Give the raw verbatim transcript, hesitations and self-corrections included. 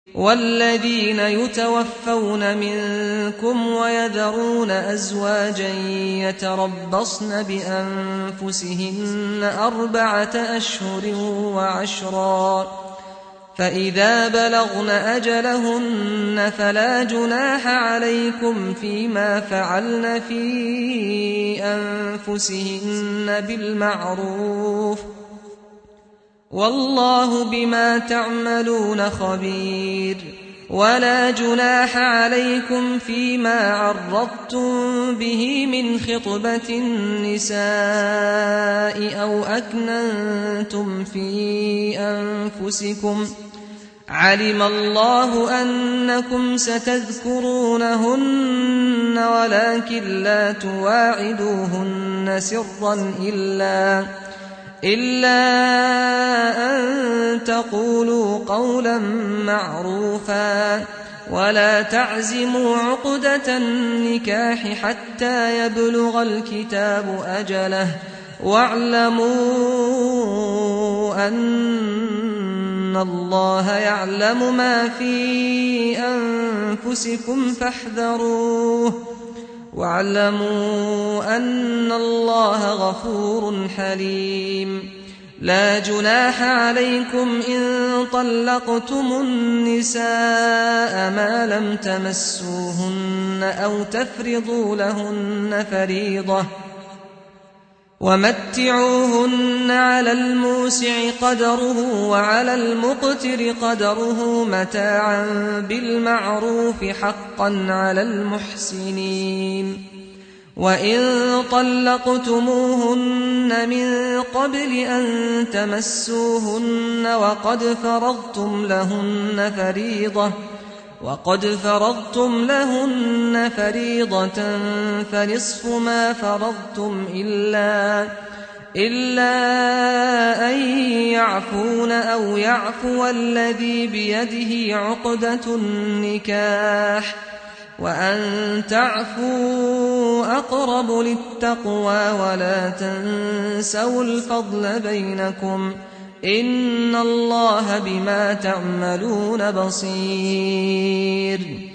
والذين يتوفون منكم ويذرون أزواجا يتربصن بأنفسهن أربعة أشهر وعشرا، فإذا بلغن أجلهن فلا جناح عليكم فيما فعلن في أنفسهن بالمعروف، والله بما تعملون خبير. ولا جناح عليكم فيما عرضتم به من خطبة النساء أو أكننتم في أنفسكم، علم الله أنكم ستذكرونهن ولكن لا تواعدوهن سرا إلا إلا أن تقولوا قولا معروفا، ولا تعزموا عقدة النكاح حتى يبلغ الكتاب أجله، واعلموا أن الله يعلم ما في أنفسكم فاحذروه، واعلموا أن الله غفور حليم. لا جناح عليكم إن طلقتم النساء ما لم تمسوهن أو تفرضوا لهن فريضة، ومتعوهن على الموسع قدره وعلى المقتر قدره متاعا بالمعروف حقا على المحسنين. وإن طلقتموهن من قبل أن تمسوهن وقد فرضتم لهن فريضة وقد فرضتم لهن فريضة فنصف ما فرضتم إلا إلا أن يعفون أو يعفو الذي بيده عقدة النكاح، وأن تعفوا أقرب للتقوى، ولا تنسوا الفضل بينكم، إن الله بما تعملون بصير.